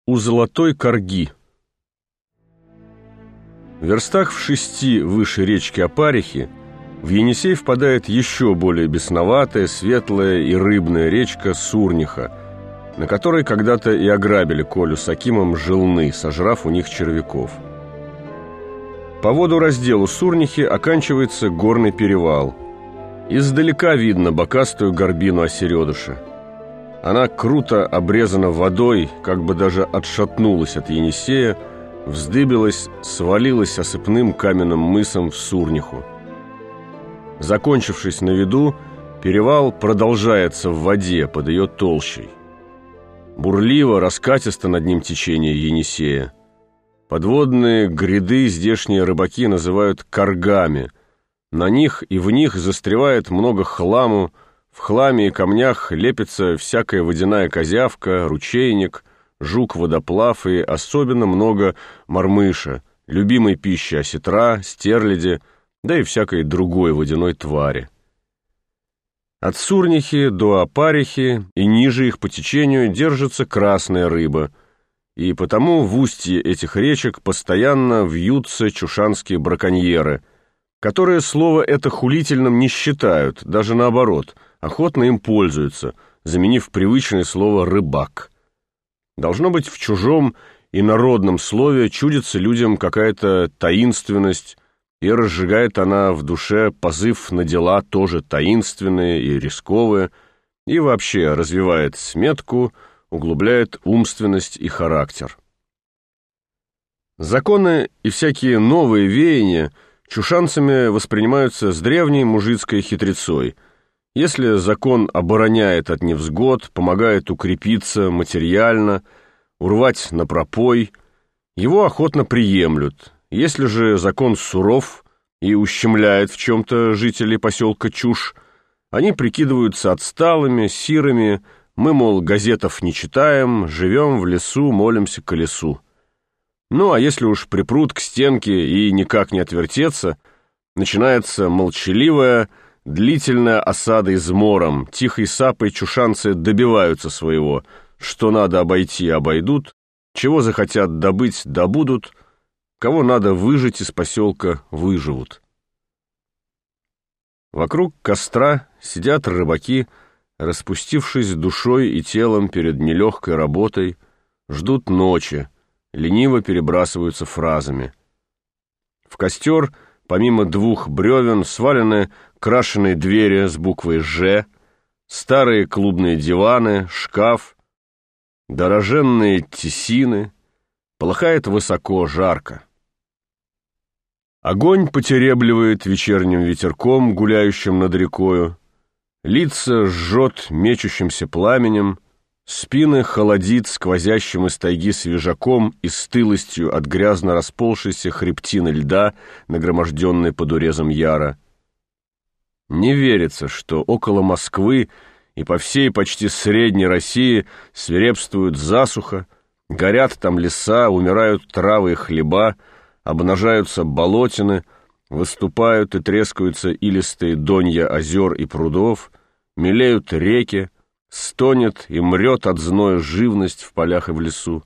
У Золотой Корги. В верстах в 6 выше речки Опарихи в Енисей впадает еще более бесноватая, светлая и рыбная речка Сурниха, на которой когда-то и ограбили Колю с Акимом желны, сожрав у них червяков. По водоразделу Сурнихи оканчивается горный перевал. Издалека видно бокастую горбину Осередыша. Она круто обрезана водой, как бы даже отшатнулась от Енисея, вздыбилась, свалилась осыпным каменным мысом в Сурниху. Закончившись на виду, перевал продолжается в воде под ее толщей. Бурливо, раскатисто над ним течение Енисея. Подводные гряды здешние рыбаки называют коргами. На них и в них застревает много хламу. В хламе и камнях лепится всякая водяная козявка, ручейник, жук-водоплав и особенно много мормыша, любимой пищи осетра, стерляди, да и всякой другой водяной твари. От Сурнихи до Опарихи и ниже их по течению держится красная рыба, и потому в устье этих речек постоянно вьются чушанские браконьеры, которые слово это хулительным не считают, даже наоборот, охотно им пользуются, заменив привычное слово «рыбак». Должно быть, в чужом и народном слове чудится людям какая-то таинственность, и разжигает она в душе позыв на дела тоже таинственные и рисковые, и вообще развивает сметку, углубляет умственность и характер. Законы и всякие новые веяния чушанцами воспринимаются с древней мужицкой хитрецой. Если закон обороняет от невзгод, помогает укрепиться материально, урвать на пропой, его охотно приемлют. Если же закон суров и ущемляет в чем-то жителей поселка Чуш, они прикидываются отсталыми, сирыми, мы, мол, газетов не читаем, живем в лесу, молимся колесу. Ну, а если уж припрут к стенке и никак не отвертеться, начинается молчаливая, длительная осада измором, тихой сапой чушанцы добиваются своего, что надо обойти — обойдут, чего захотят добыть — добудут, кого надо выжить из поселка — выживут. Вокруг костра сидят рыбаки, распустившись душой и телом перед нелегкой работой, ждут ночи, лениво перебрасываются фразами. В костер помимо 2 бревен свалены крашеные двери с буквой «Ж», старые клубные диваны, шкаф, дороженные тесины. Полыхает высоко, жарко. Огонь потеребливает вечерним ветерком, гуляющим над рекою. Лица жжет мечущимся пламенем, спины холодит сквозящим из тайги свежаком и стылостью от грязно расползшейся хребтины льда, нагроможденной под урезом яра. Не верится, что около Москвы и по всей почти Средней России свирепствует засуха, горят там леса, умирают травы и хлеба, обнажаются болотины, выступают и трескаются илистые донья озер и прудов, мелеют реки, стонет и мрет от зноя живность в полях и в лесу.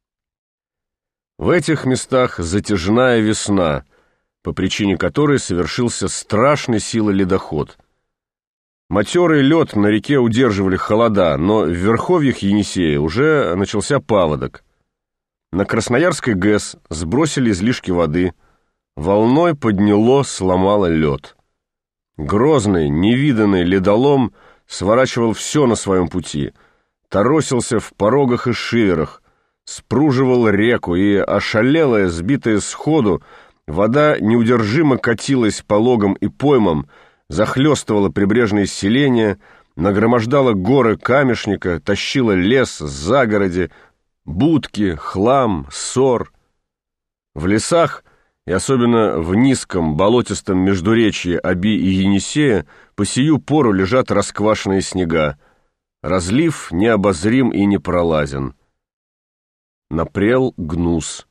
В этих местах затяжная весна, по причине которой совершился страшной силы ледоход. Матерый лед на реке удерживали холода, но в верховьях Енисея уже начался паводок. На Красноярской ГЭС сбросили излишки воды, волной подняло, сломало лед. Грозный, невиданный ледолом сворачивал все на своем пути, торосился в порогах и шиверах, спруживал реку, и, ошалелая, сбитая сходу, вода неудержимо катилась по логам и поймам, захлестывала прибрежные селения, нагромождала горы камешника, тащила лес, загороди, будки, хлам, сор. В лесах, и особенно в низком болотистом междуречье Оби и Енисея, по сию пору лежат расквашенные снега. Разлив необозрим и непролазен. Напрел гнус.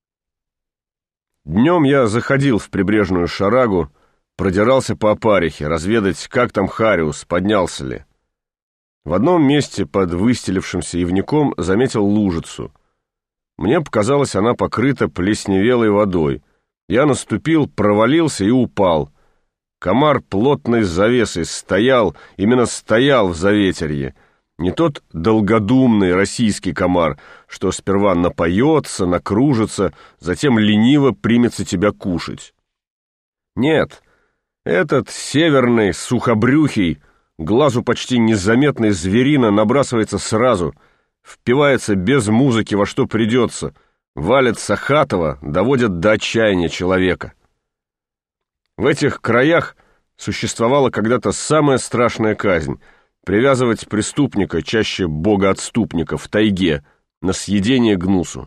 Днем я заходил в прибрежную шарагу, продирался по Опарихе, разведать, как там Хариус, поднялся ли. В одном месте под выстелившимся ивняком заметил лужицу. Мне показалось, она покрыта плесневелой водой. Я наступил, провалился и упал. Комар плотной завесой стоял, именно стоял в заветерье. Не тот долгодумный российский комар, что сперва напоется, накружится, затем лениво примется тебя кушать. Нет, этот северный, сухобрюхий, глазу почти незаметный зверина набрасывается сразу, впивается без музыки во что придется, валит Сахатова, доводит до отчаяния человека. В этих краях существовала когда-то самая страшная казнь — привязывать преступника, чаще богоотступника, в тайге на съедение гнусу.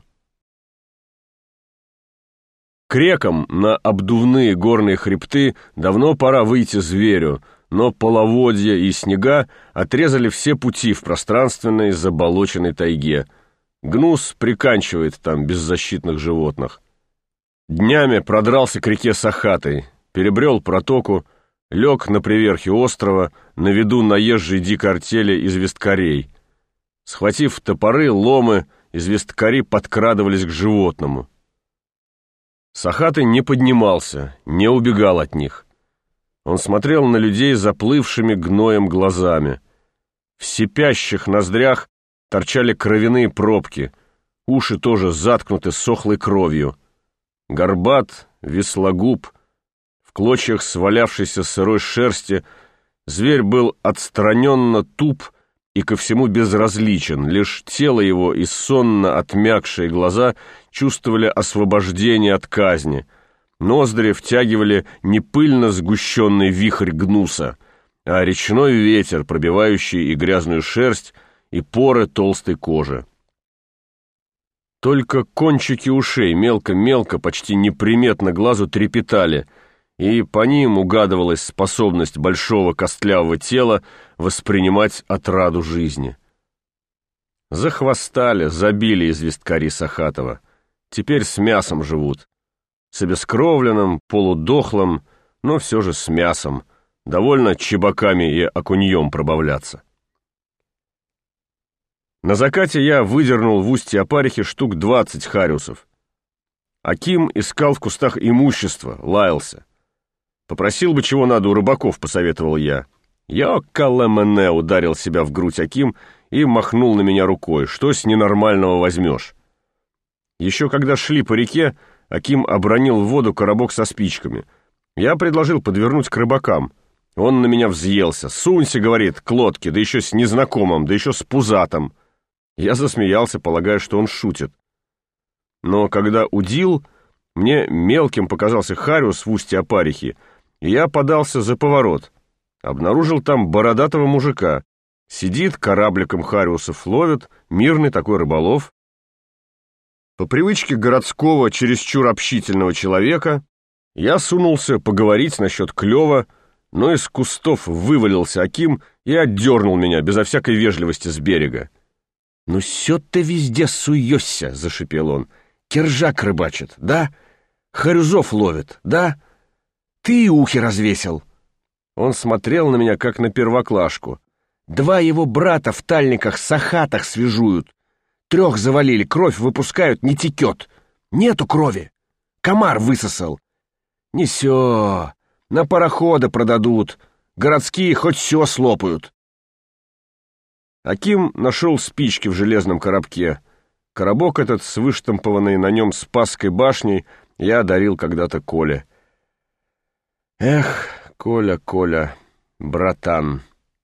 К рекам на обдувные горные хребты давно пора выйти зверю, но половодья и снега отрезали все пути в пространственной заболоченной тайге. Гнус приканчивает там беззащитных животных. Днями продрался к реке Сахатой, перебрел протоку, лег на приверхе острова, на виду наезжей дикой артели известкарей. Схватив топоры, ломы, известкари подкрадывались к животному. Сахатый не поднимался, не убегал от них. Он смотрел на людей заплывшими гноем глазами. В сипящих ноздрях торчали кровяные пробки, уши тоже заткнуты сохлой кровью. Горбат, веслогуб, в клочьях свалявшейся сырой шерсти, зверь был отстраненно туп и ко всему безразличен, лишь тело его и сонно отмякшие глаза чувствовали освобождение от казни, ноздри втягивали не пыльно сгущенный вихрь гнуса, а речной ветер, пробивающий и грязную шерсть, и поры толстой кожи. Только кончики ушей мелко-мелко, почти неприметно глазу трепетали, и по ним угадывалась способность большого костлявого тела воспринимать отраду жизни. Захвостали, забили известкари Сахатова. Теперь с мясом живут. С обескровленным, полудохлым, но все же с мясом. Довольно чебаками и окуньем пробавляться. На закате я выдернул в устье опарихи штук 20 хариусов. Аким искал в кустах имущество, лаялся. «Попросил бы, чего надо у рыбаков», — посоветовал я. «Йокалэмэне», — ударил себя в грудь Аким и махнул на меня рукой. «Что с ненормального возьмешь?» Еще когда шли по реке, Аким обронил в воду коробок со спичками. Я предложил подвернуть к рыбакам. Он на меня взъелся. «Сунься», — говорит, — «к лодке, да еще с незнакомым, да еще с пузатым». Я засмеялся, полагая, что он шутит. Но когда удил, мне мелким показался хариус в устье опарихи, и я подался за поворот. Обнаружил там бородатого мужика. Сидит, корабликом хариусов ловит, мирный такой рыболов. По привычке городского, чересчур общительного человека, я сунулся поговорить насчет клёва, но из кустов вывалился Аким и отдернул меня безо всякой вежливости с берега. «Ну сё ты везде суёшься», — зашипел он. «Киржак рыбачит, да? Харюзов ловит, да? Ты и ухи развесил». Он смотрел на меня, как на первоклашку. «Два его брата в тальниках-сахатах свежуют. 3 завалили, кровь выпускают, не текет. Нету крови. Комар высосал. Несё, на пароходы продадут. Городские хоть всё слопают». Аким нашел спички в железном коробке. Коробок этот с выштампованной на нем Спасской башней я дарил когда-то Коле. Эх, Коля, Коля, братан.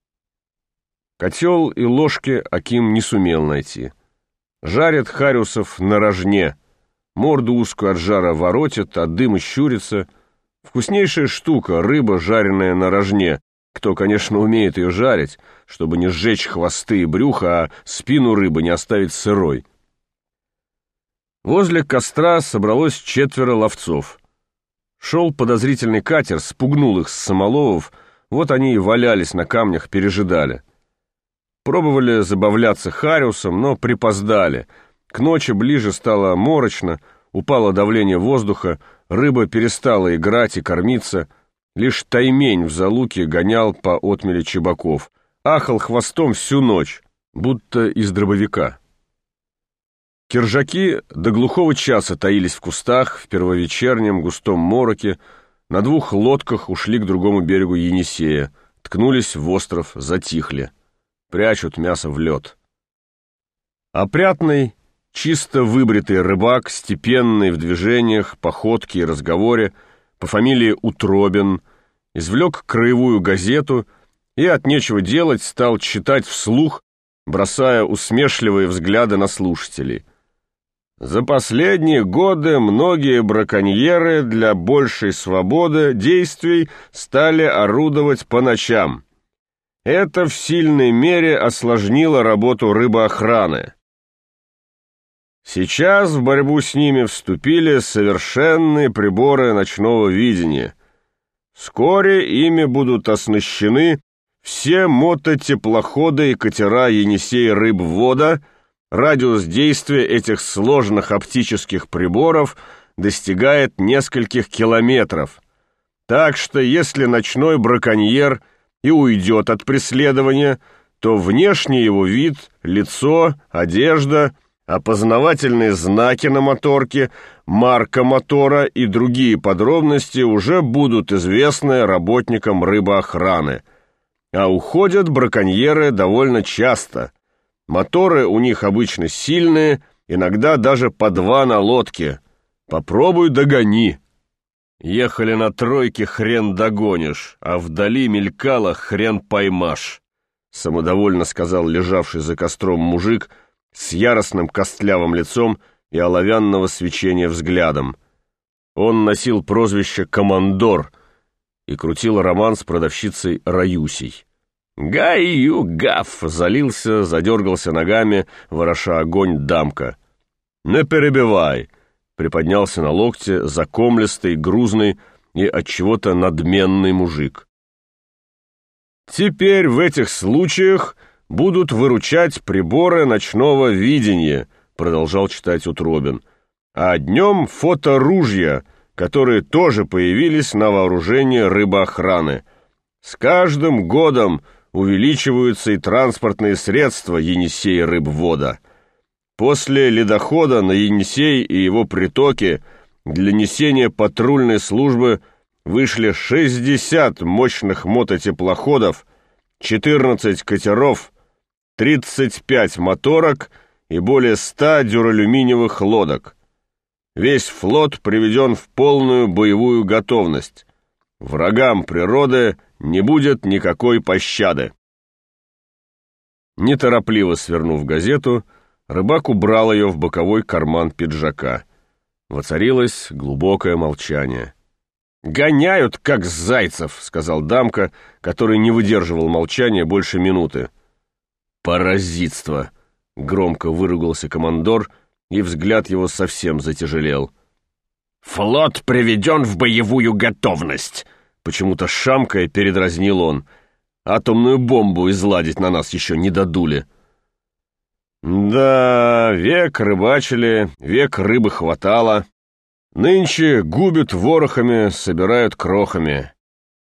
Котел и ложки Аким не сумел найти. Жарит хариусов на рожне. Морду узкую от жара воротит, от дыма щурится. Вкуснейшая штука — рыба, жареная на рожне. Кто, конечно, умеет ее жарить, чтобы не сжечь хвосты и брюхо, а спину рыбы не оставить сырой. Возле костра собралось 4 ловцов. Шел подозрительный катер, спугнул их с самоловов, вот они и валялись на камнях, пережидали. Пробовали забавляться хариусом, но припоздали. К ночи ближе стало морочно, упало давление воздуха, рыба перестала играть и кормиться. Лишь таймень в залуке гонял по отмели чебаков, ахал хвостом всю ночь, будто из дробовика. Киржаки до глухого часа таились в кустах, в первовечернем густом мороке, на 2 лодках ушли к другому берегу Енисея, ткнулись в остров, затихли, прячут мясо в лед. Опрятный, чисто выбритый рыбак, степенный в движениях, походке и разговоре, по фамилии Утробин, извлек краевую газету и от нечего делать стал читать вслух, бросая усмешливые взгляды на слушателей. За последние годы многие браконьеры для большей свободы действий стали орудовать по ночам. Это в сильной мере осложнило работу рыбоохраны. Сейчас в борьбу с ними вступили совершенные приборы ночного видения. Вскоре ими будут оснащены все мототеплоходы и катера Енисей-Рыбвода. Радиус действия этих сложных оптических приборов достигает нескольких километров. Так что если ночной браконьер и уйдет от преследования, то внешний его вид, лицо, одежда, опознавательные знаки на моторке, марка мотора и другие подробности уже будут известны работникам рыбоохраны. А уходят браконьеры довольно часто. Моторы у них обычно сильные, иногда даже по 2 на лодке. Попробуй догони. Ехали на тройке, хрен догонишь, а вдали мелькало, хрен поймашь, самодовольно сказал лежавший за костром мужик с яростным костлявым лицом и оловянного свечения взглядом. Он носил прозвище «Командор» и крутил роман с продавщицей Раюсей. «Гаю-гав!» — залился, задергался ногами, вороша огонь дамка. «Не перебивай!» — приподнялся на локте закомлистый, грузный и отчего-то надменный мужик. «Теперь в этих случаях будут выручать приборы ночного видения», — продолжал читать Утробин, «а днем фоторужья, которые тоже появились на вооружении рыбоохраны. С каждым годом увеличиваются и транспортные средства Енисей-Рыбвода. После ледохода на Енисей и его притоки для несения патрульной службы вышли 60 мощных мототеплоходов, 14 катеров, 35 моторок и более 100 дюралюминиевых лодок. Весь флот приведен в полную боевую готовность. Врагам природы не будет никакой пощады». Неторопливо свернув газету, рыбак убрал ее в боковой карман пиджака. Воцарилось глубокое молчание. «Гоняют, как зайцев», — сказал дамка, который не выдерживал молчания больше минуты. «Паразитство», — громко выругался командор, и взгляд его совсем затяжелел. «Флот приведен в боевую готовность», — почему-то шамкая передразнил он. «Атомную бомбу изладить на нас еще не додули». «Да, век рыбачили, век рыбы хватало. Нынче губят ворохами, собирают крохами.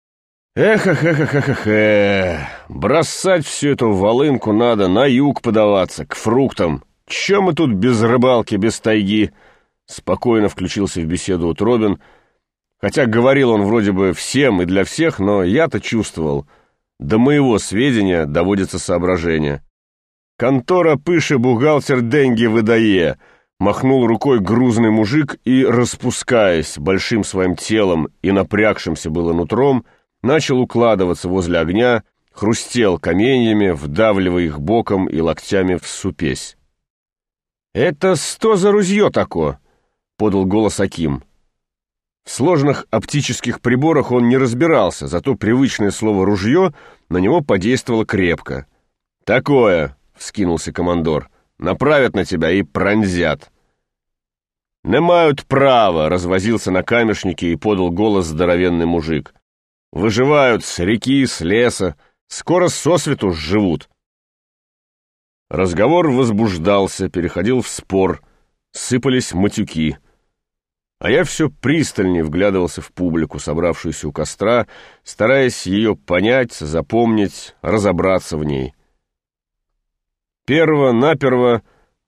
Эх, бросать всю эту волынку надо, на юг подаваться, к фруктам. Че мы тут без рыбалки, без тайги?» Спокойно включился в беседу Утробин, хотя говорил он вроде бы всем и для всех, но я-то чувствовал, до моего сведения доводится соображение. «Контора пыше бухгалтер деньги выдае», махнул рукой грузный мужик и, распускаясь большим своим телом и напрягшимся было нутром, начал укладываться возле огня, хрустел каменьями, вдавливая их боком и локтями в супесь. «Это что за ружье тако?» — подал голос Аким. В сложных оптических приборах он не разбирался, зато привычное слово «ружье» на него подействовало крепко. «Такое!» — вскинулся командор. «Направят на тебя и пронзят». «Не мают права!» — развозился на камешнике и подал голос здоровенный мужик. «Выживают с реки, с леса, скоро сосвету живут». Разговор возбуждался, переходил в спор, сыпались матюки. А я все пристальнее вглядывался в публику, собравшуюся у костра, стараясь ее понять, запомнить, разобраться в ней. Перво-наперво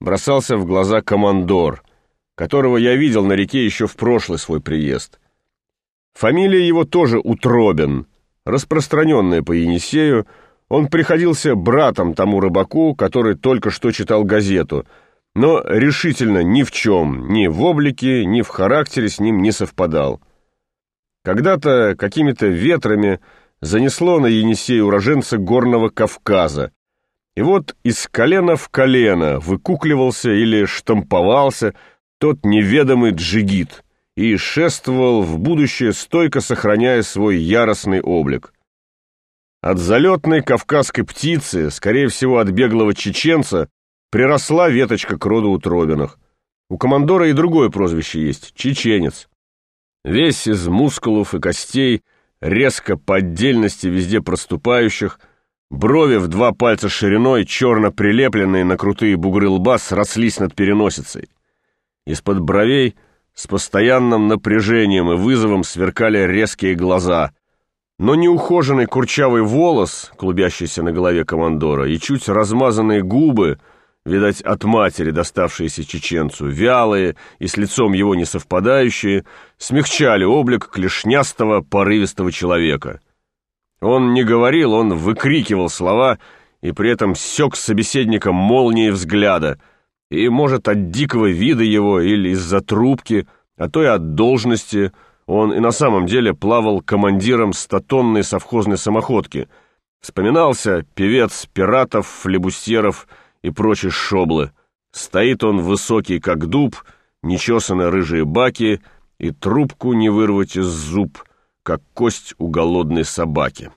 бросался в глаза командор, которого я видел на реке еще в прошлый свой приезд. Фамилия его тоже Утробин, распространенная по Енисею. Он приходился братом тому рыбаку, который только что читал газету, но решительно ни в чем, ни в облике, ни в характере с ним не совпадал. Когда-то какими-то ветрами занесло на Енисей уроженца Горного Кавказа, и вот из колена в колено выкукливался или штамповался тот неведомый джигит и шествовал в будущее, стойко сохраняя свой яростный облик. От залетной кавказской птицы, скорее всего от беглого чеченца, приросла веточка к роду Утробиных. У командора и другое прозвище есть — чеченец. Весь из мускулов и костей, резко по отдельности везде проступающих, брови в 2 пальца шириной, черно прилепленные на крутые бугры лба, срослись над переносицей. Из-под бровей с постоянным напряжением и вызовом сверкали резкие глаза, но неухоженный курчавый волос, клубящийся на голове командора, и чуть размазанные губы, видать, от матери, доставшиеся чеченцу, вялые и с лицом его не совпадающие, смягчали облик клешнястого, порывистого человека. Он не говорил, он выкрикивал слова и при этом сёк собеседника молнией взгляда, и, может, от дикого вида его или из-за трубки, а то и от должности, он и на самом деле плавал командиром 100-тонной совхозной самоходки. Вспоминался певец пиратов, флебустьеров и прочей шоблы. Стоит он высокий, как дуб, нечесаны рыжие баки, и трубку не вырвать из зуб, как кость у голодной собаки.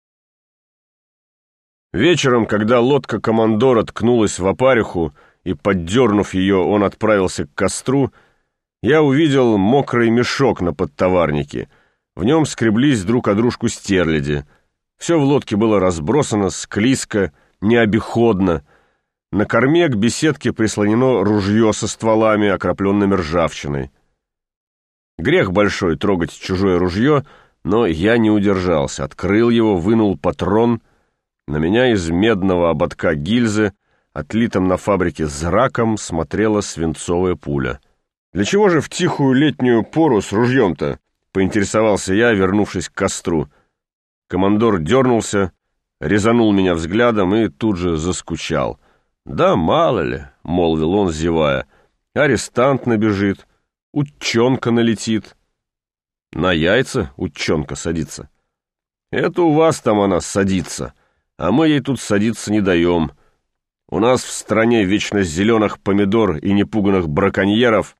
Вечером, когда лодка командора ткнулась в опариху, и, поддернув ее, он отправился к костру, я увидел мокрый мешок на подтоварнике. В нем скреблись друг о дружку стерляди. Все в лодке было разбросано, склизко, необиходно. На корме к беседке прислонено ружье со стволами, окропленными ржавчиной. Грех большой трогать чужое ружье, но я не удержался. Открыл его, вынул патрон. На меня из медного ободка гильзы, отлитым на фабрике зраком, смотрела свинцовая пуля. «Для чего же в тихую летнюю пору с ружьем-то?» — поинтересовался я, вернувшись к костру. Командор дернулся, резанул меня взглядом и тут же заскучал. «Да мало ли», — молвил он, зевая, — «арестант набежит, утчонка налетит». «На яйца утчонка садится». «Это у вас там она садится, а мы ей тут садиться не даем. У нас в стране вечно зеленых помидор и непуганных браконьеров».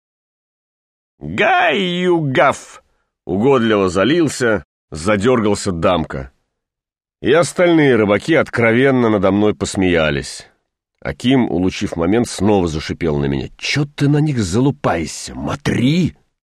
«Гай-югав!» — угодливо залился, задергался дамка. И остальные рыбаки откровенно надо мной посмеялись. Аким, улучив момент, снова зашипел на меня. «Чё ты на них залупаешься? Матри!»